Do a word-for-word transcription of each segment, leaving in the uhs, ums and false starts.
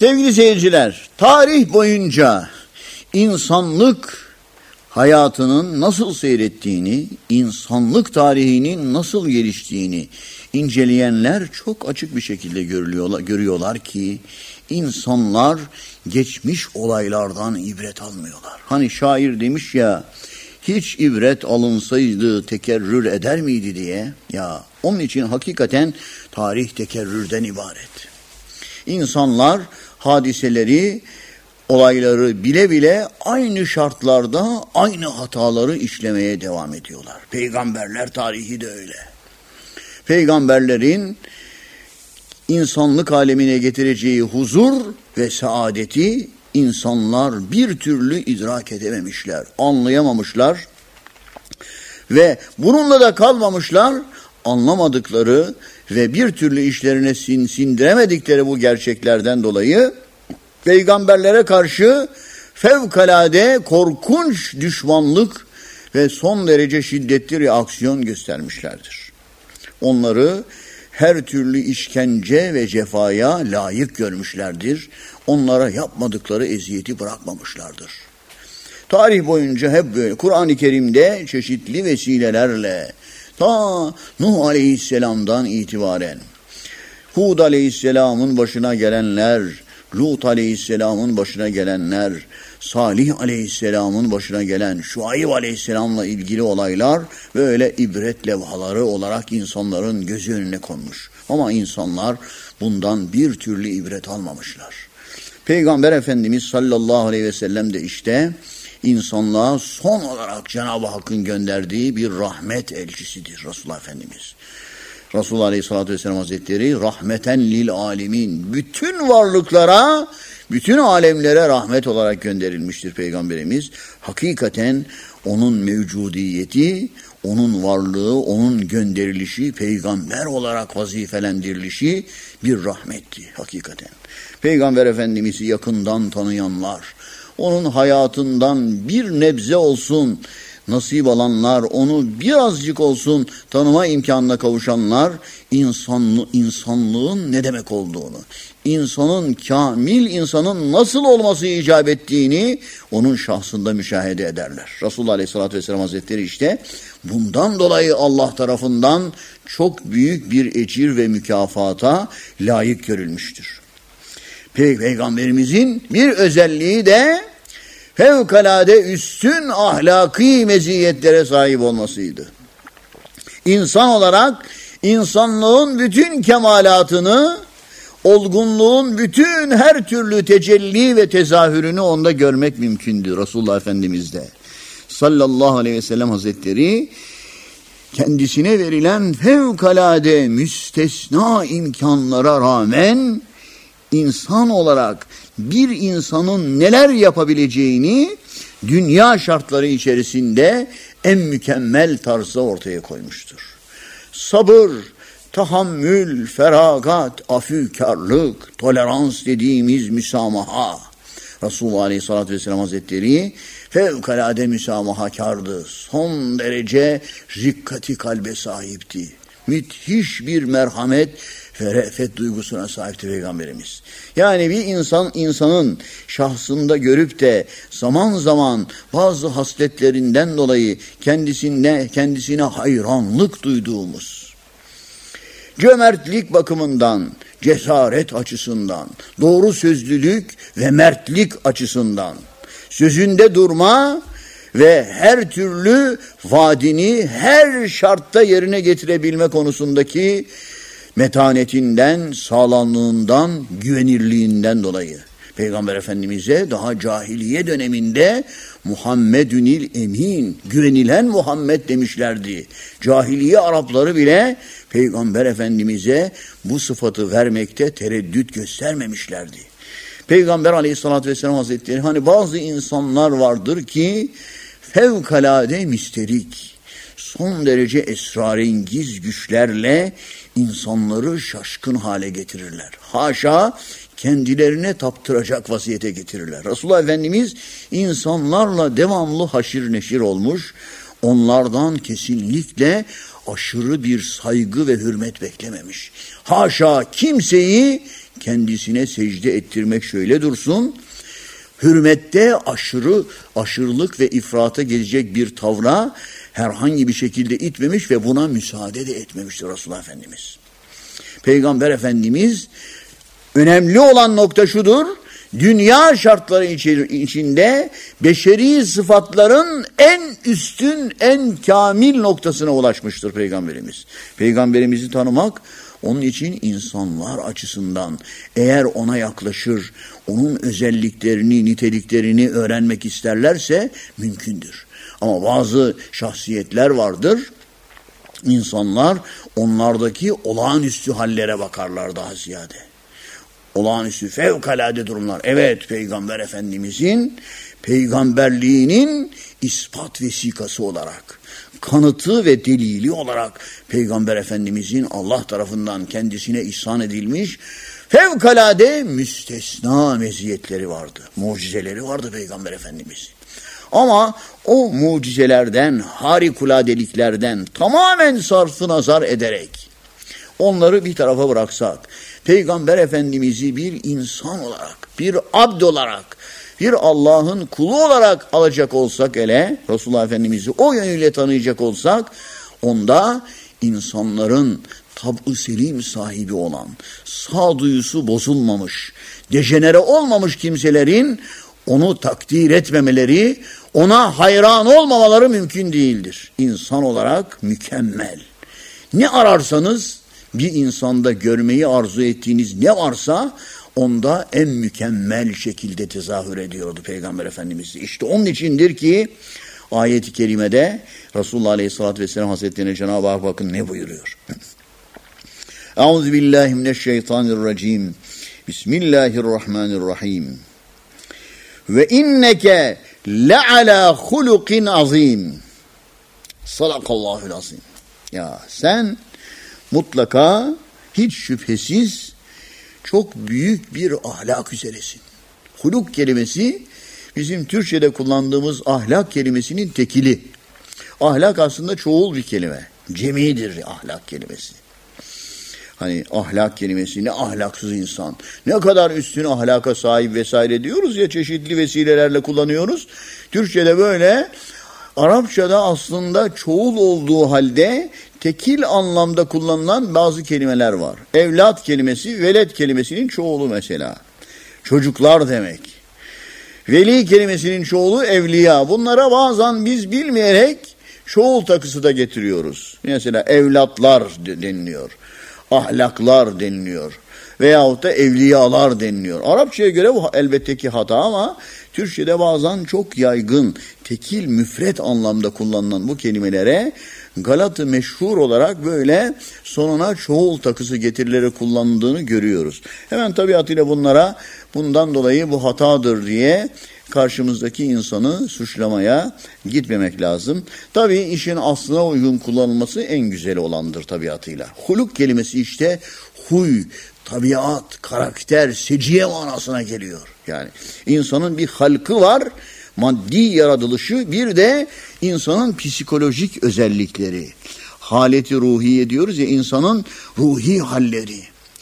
Sevgili seyirciler, tarih boyunca insanlık hayatının nasıl seyrettiğini, insanlık tarihinin nasıl geliştiğini inceleyenler çok açık bir şekilde görüyorlar, görüyorlar ki insanlar geçmiş olaylardan ibret almıyorlar. Hani şair demiş ya, hiç ibret alınsaydı tekerrür eder miydi diye. Ya onun için hakikaten tarih tekerrürden ibaret. İnsanlar hadiseleri, olayları bile bile aynı şartlarda aynı hataları işlemeye devam ediyorlar. Peygamberler tarihi de öyle. Peygamberlerin insanlık alemine getireceği huzur ve saadeti insanlar bir türlü idrak edememişler, anlayamamışlar ve bununla da kalmamışlar. Anlamadıkları ve bir türlü işlerine sin, sindiremedikleri bu gerçeklerden dolayı peygamberlere karşı fevkalade korkunç düşmanlık ve son derece şiddetli reaksiyon göstermişlerdir. Onları her türlü işkence ve cefaya layık görmüşlerdir. Onlara yapmadıkları eziyeti bırakmamışlardır. Tarih boyunca hep böyle Kur'an-ı Kerim'de çeşitli vesilelerle ta Nuh Aleyhisselam'dan itibaren Hud Aleyhisselam'ın başına gelenler, Lut Aleyhisselam'ın başına gelenler, Salih Aleyhisselam'ın başına gelen Şuayb Aleyhisselam'la ilgili olaylar böyle ibret levhaları olarak insanların gözü önüne konmuş. Ama insanlar bundan bir türlü ibret almamışlar. Peygamber Efendimiz sallallahu aleyhi ve sellem de işte insanlığa son olarak Cenab-ı Hakk'ın gönderdiği bir rahmet elçisidir Resulullah Efendimiz. Resulullah Aleyhisselatü Vesselam Hazretleri rahmeten lil alemin, bütün varlıklara, bütün alemlere rahmet olarak gönderilmiştir Peygamberimiz. Hakikaten onun mevcudiyeti, onun varlığı, onun gönderilişi, peygamber olarak vazifelendirilişi bir rahmetti hakikaten. Peygamber Efendimiz'i yakından tanıyanlar, onun hayatından bir nebze olsun nasip alanlar, onu birazcık olsun tanıma imkanına kavuşanlar, insanlı, insanlığın ne demek olduğunu, insanın, kamil insanın nasıl olması icap ettiğini onun şahsında müşahede ederler. Resulullah Aleyhisselatü Vesselam Hazretleri işte bundan dolayı Allah tarafından çok büyük bir ecir ve mükafata layık görülmüştür. Pey- Peygamberimizin bir özelliği de fevkalade üstün ahlaki meziyetlere sahip olmasıydı. İnsan olarak insanlığın bütün kemalatını, olgunluğun bütün her türlü tecelli ve tezahürünü onda görmek mümkündü Resulullah Efendimiz'de. Sallallahu aleyhi ve sellem Hazretleri kendisine verilen fevkalade müstesna imkanlara rağmen insan olarak bir insanın neler yapabileceğini dünya şartları içerisinde en mükemmel tarzda ortaya koymuştur. Sabır, tahammül, feragat, afükarlık, tolerans dediğimiz müsamaha. Resulullah Aleyhisselatü Vesselam Hazretleri fevkalade müsamahakardı. Son derece rikkati kalbe sahipti. Müthiş bir merhamet ve re'fet duygusuna sahipti Peygamberimiz. Yani bir insan insanın şahsında görüp de zaman zaman bazı hasletlerinden dolayı kendisine kendisine hayranlık duyduğumuz, cömertlik bakımından, cesaret açısından, doğru sözlülük ve mertlik açısından, sözünde durma ve her türlü vaadini her şartta yerine getirebilme konusundaki metanetinden, sağlamlığından, güvenirliğinden dolayı Peygamber Efendimiz'e daha cahiliye döneminde Muhammedünil Emin, güvenilen Muhammed demişlerdi. Cahiliye Arapları bile Peygamber Efendimiz'e bu sıfatı vermekte tereddüt göstermemişlerdi. Peygamber Aleyhisselatü Vesselam Hazretleri, hani bazı insanlar vardır ki fevkalade misterik, son derece esrarengiz güçlerle insanları şaşkın hale getirirler. Haşa kendilerine taptıracak vaziyete getirirler. Resulullah Efendimiz insanlarla devamlı haşir neşir olmuş, onlardan kesinlikle aşırı bir saygı ve hürmet beklememiş. Haşa kimseyi kendisine secde ettirmek şöyle dursun, hürmette aşırı, aşırılık ve ifrata gelecek bir tavra herhangi bir şekilde itmemiş ve buna müsaade de etmemiştir Resulullah Efendimiz. Peygamber Efendimiz, önemli olan nokta şudur, dünya şartları içinde beşeri sıfatların en üstün, en kamil noktasına ulaşmıştır Peygamberimiz. Peygamberimizi tanımak, onun için insanlar açısından eğer ona yaklaşır, onun özelliklerini, niteliklerini öğrenmek isterlerse mümkündür. Ama bazı şahsiyetler vardır, insanlar onlardaki olağanüstü hallere bakarlar daha ziyade. Olağanüstü, fevkalade durumlar. Evet, Peygamber Efendimizin peygamberliğinin ispat vesikası olarak, kanıtı ve delili olarak Peygamber Efendimizin Allah tarafından kendisine ihsan edilmiş fevkalade müstesna meziyetleri vardı. Mucizeleri vardı Peygamber Efendimizin. Ama o mucizelerden, harikuladeliklerden tamamen sarfı nazar ederek onları bir tarafa bıraksak, Peygamber Efendimiz'i bir insan olarak, bir abd olarak, bir Allah'ın kulu olarak alacak olsak hele, Resulullah Efendimiz'i o yönüyle tanıyacak olsak, onda insanların tab-ı selim sahibi olan, sağduyusu bozulmamış, dejenere olmamış kimselerin onu takdir etmemeleri, ona hayran olmamaları mümkün değildir. İnsan olarak mükemmel. Ne ararsanız bir insanda görmeyi arzu ettiğiniz ne varsa onda en mükemmel şekilde tezahür ediyordu Peygamber Efendimiz. İşte onun içindir ki ayet-i kerimede Resulullah Aleyhisselatü Vesselam Hazretlerine Cenab-ı Hak bakın ne buyuruyor. Euzubillahimineşşeytanirracim. Bismillahirrahmanirrahim. Ve inneke le'ala hulukin azim. Sadakallahul azim. Ya sen mutlaka, hiç şüphesiz çok büyük bir ahlak üzeresin. Huluk kelimesi bizim Türkçe'de kullandığımız ahlak kelimesinin tekili. Ahlak aslında çoğul bir kelime. Cemidir ahlak kelimesi. Hani ahlak kelimesi, ne ahlaksız insan, ne kadar üstün ahlaka sahip vesaire diyoruz ya, çeşitli vesilelerle kullanıyoruz. Türkçe'de böyle, Arapçada aslında çoğul olduğu halde tekil anlamda kullanılan bazı kelimeler var. Evlat kelimesi, veled kelimesinin çoğulu mesela. Çocuklar demek. Veli kelimesinin çoğulu evliya. Bunlara bazen biz bilmeyerek çoğul takısı da getiriyoruz. Mesela evlatlar deniliyor. Ahlaklar deniliyor. Veyahut da evliyalar deniliyor. Arapçaya göre bu elbette ki hata ama Türkçe'de bazen çok yaygın, tekil, müfret anlamda kullanılan bu kelimelere Galat-ı meşhur olarak böyle sonuna çoğul takısı getirileri kullanıldığını görüyoruz. Hemen tabiatıyla bunlara, bundan dolayı bu hatadır diye karşımızdaki insanı suçlamaya gitmemek lazım. Tabii işin aslına uygun kullanılması en güzeli olandır tabiatıyla. Huluk kelimesi işte huy, tabiat, karakter, seciye manasına geliyor. Yani insanın bir halkı var, maddi yaratılışı, bir de insanın psikolojik özellikleri. Haleti ruhiye diyoruz ya, insanın ruhi halleri.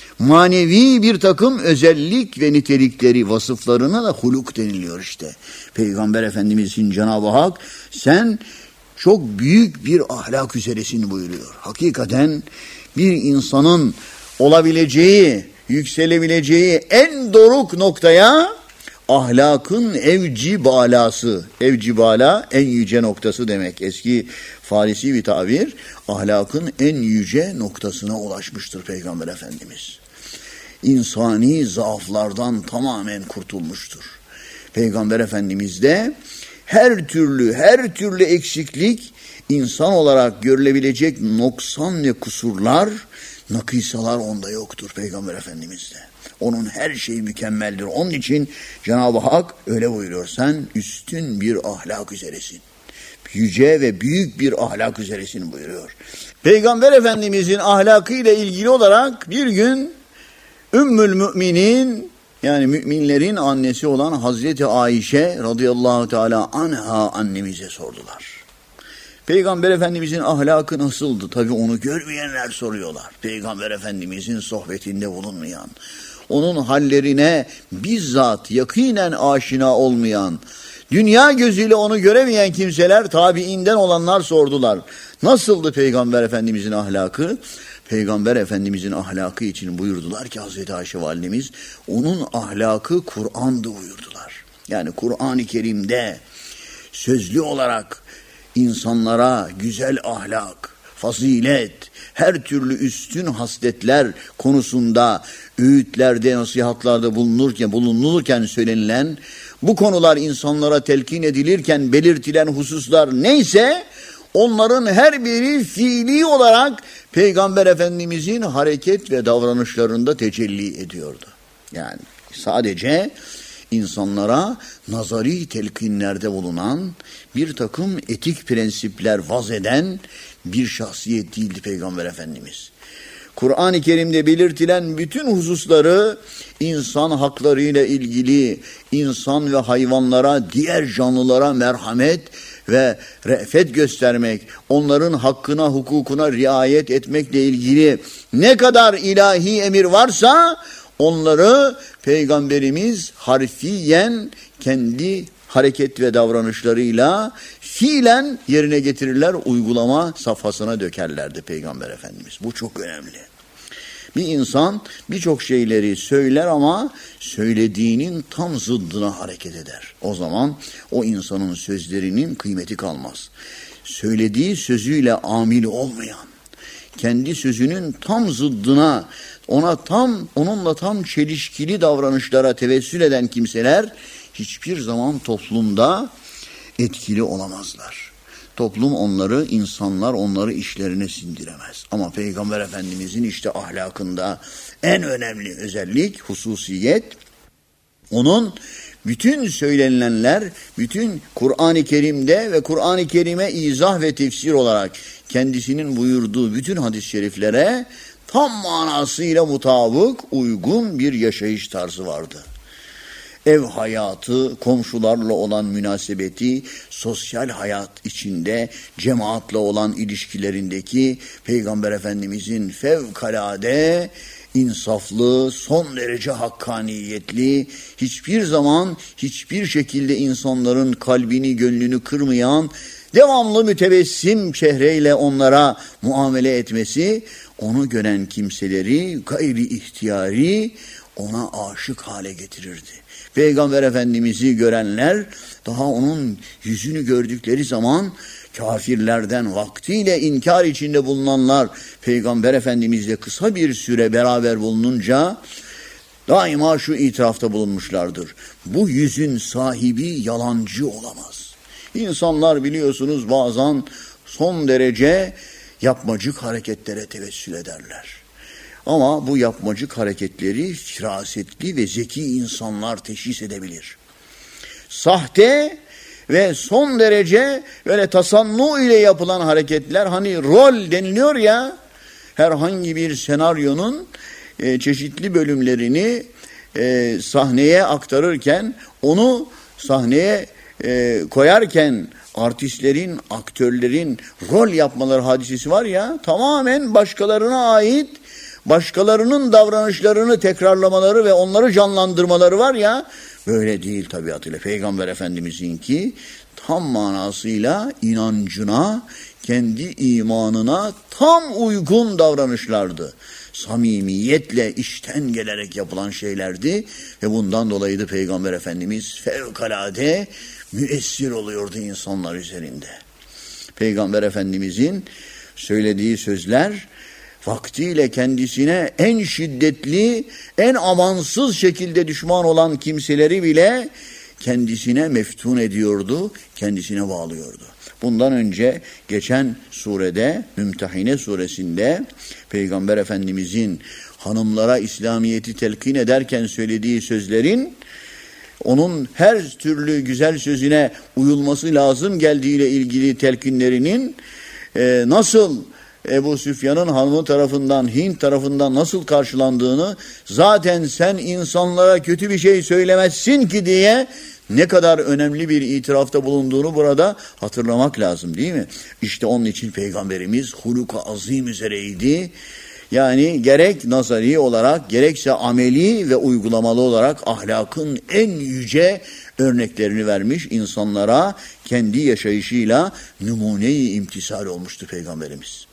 Manevi bir takım özellik ve nitelikleri, vasıflarına da huluk deniliyor işte. Peygamber Efendimizin Cenab-ı Hak sen çok büyük bir ahlak üzeresin buyuruyor. Hakikaten bir insanın olabileceği, yükselebileceği en doruk noktaya ahlakın evci balası, evci bala en yüce noktası demek. Eski Farisi bir tabir, ahlakın en yüce noktasına ulaşmıştır Peygamber Efendimiz. İnsani zaaflardan tamamen kurtulmuştur. Peygamber Efendimiz'de her türlü, her türlü eksiklik, insan olarak görülebilecek noksan ve kusurlar, nakısalar onda yoktur Peygamber Efendimiz'de. Onun her şeyi mükemmeldir. Onun için Cenab-ı Hak öyle buyuruyor. Sen üstün bir ahlak üzeresin. Yüce ve büyük bir ahlak üzeresin buyuruyor. Peygamber Efendimizin ahlakıyla ilgili olarak bir gün Ümmül Müminin, yani müminlerin annesi olan Hazreti Ayşe radıyallahu teala anha annemize sordular. Peygamber Efendimizin ahlakı nasıldı? Tabii onu görmeyenler soruyorlar. Peygamber Efendimizin sohbetinde bulunmayan, onun hallerine bizzat yakinen aşina olmayan, dünya gözüyle onu göremeyen kimseler, tabiinden olanlar sordular. Nasıldı Peygamber Efendimizin ahlakı? Peygamber Efendimizin ahlakı için buyurdular ki Hazreti Ayşe Validemiz, onun ahlakı Kur'an'dı buyurdular. Yani Kur'an-ı Kerim'de sözlü olarak insanlara güzel ahlak, fazilet, her türlü üstün hasletler konusunda öğütlerde, nasihatlarda bulunurken, bulunulurken söylenilen, bu konular insanlara telkin edilirken belirtilen hususlar neyse, onların her biri fiili olarak Peygamber Efendimizin hareket ve davranışlarında tecelli ediyordu. Yani sadece insanlara nazari telkinlerde bulunan, bir takım etik prensipler vaz eden bir şahsiyet değildi Peygamber Efendimiz. Kur'an-ı Kerim'de belirtilen bütün hususları insan haklarıyla ilgili, insan ve hayvanlara, diğer canlılara merhamet ve re'fet göstermek, onların hakkına, hukukuna riayet etmekle ilgili ne kadar ilahi emir varsa onları Peygamberimiz harfiyen kendi hareket ve davranışlarıyla fiilen yerine getirirler, uygulama safhasına dökerlerdi Peygamber Efendimiz. Bu çok önemli. Bir insan birçok şeyleri söyler ama söylediğinin tam zıddına hareket eder. O zaman o insanın sözlerinin kıymeti kalmaz. Söylediği sözüyle amil olmayan, kendi sözünün tam zıddına, ona tam, onunla tam çelişkili davranışlara tevessül eden kimseler hiçbir zaman toplumda etkili olamazlar. Toplum onları, insanlar onları işlerine sindiremez. Ama Peygamber Efendimizin işte ahlakında en önemli özellik, hususiyet, onun bütün söylenilenler, bütün Kur'an-ı Kerim'de ve Kur'an-ı Kerim'e izah ve tefsir olarak kendisinin buyurduğu bütün hadis-i şeriflere tam manasıyla mutabık, uygun bir yaşayış tarzı vardı. Ev hayatı, komşularla olan münasebeti, sosyal hayat içinde cemaatle olan ilişkilerindeki Peygamber Efendimizin fevkalade insaflı, son derece hakkaniyetli, hiçbir zaman hiçbir şekilde insanların kalbini, gönlünü kırmayan, devamlı mütebessim çehreyle onlara muamele etmesi, onu gören kimseleri gayri ihtiyari ona aşık hale getirirdi. Peygamber Efendimiz'i görenler daha onun yüzünü gördükleri zaman kafirlerden vaktiyle inkar içinde bulunanlar Peygamber Efendimiz'le kısa bir süre beraber bulununca daima şu itirafta bulunmuşlardır. Bu yüzün sahibi yalancı olamaz. İnsanlar biliyorsunuz bazen son derece yapmacık hareketlere tevessül ederler. Ama bu yapmacık hareketleri firasetli ve zeki insanlar teşhis edebilir. Sahte ve son derece böyle tasannu ile yapılan hareketler, hani rol deniliyor ya, herhangi bir senaryonun e, çeşitli bölümlerini e, sahneye aktarırken, onu sahneye e, koyarken artistlerin, aktörlerin rol yapmaları hadisesi var ya, tamamen başkalarına ait, başkalarının davranışlarını tekrarlamaları ve onları canlandırmaları var ya, böyle değil tabiatıyla. Peygamber Efendimiz'inki tam manasıyla inancına, kendi imanına tam uygun davranışlardı. Samimiyetle içten gelerek yapılan şeylerdi ve bundan dolayı da Peygamber Efendimiz fevkalade müessir oluyordu insanlar üzerinde. Peygamber Efendimiz'in söylediği sözler vaktiyle kendisine en şiddetli, en amansız şekilde düşman olan kimseleri bile kendisine meftun ediyordu, kendisine bağlıyordu. Bundan önce geçen surede, Mümtehine suresinde Peygamber Efendimizin hanımlara İslamiyet'i telkin ederken söylediği sözlerin, onun her türlü güzel sözüne uyulması lazım geldiğiyle ilgili telkinlerinin e, nasıl Ebu Süfyan'ın hanımı tarafından, Hint tarafından nasıl karşılandığını, zaten sen insanlara kötü bir şey söylemezsin ki diye ne kadar önemli bir itirafta bulunduğunu burada hatırlamak lazım, değil mi? İşte onun için Peygamberimiz huluk-u azim üzereydi. Yani gerek nazari olarak gerekse ameli ve uygulamalı olarak ahlakın en yüce örneklerini vermiş, insanlara kendi yaşayışıyla numune-i imtisal olmuştu Peygamberimiz.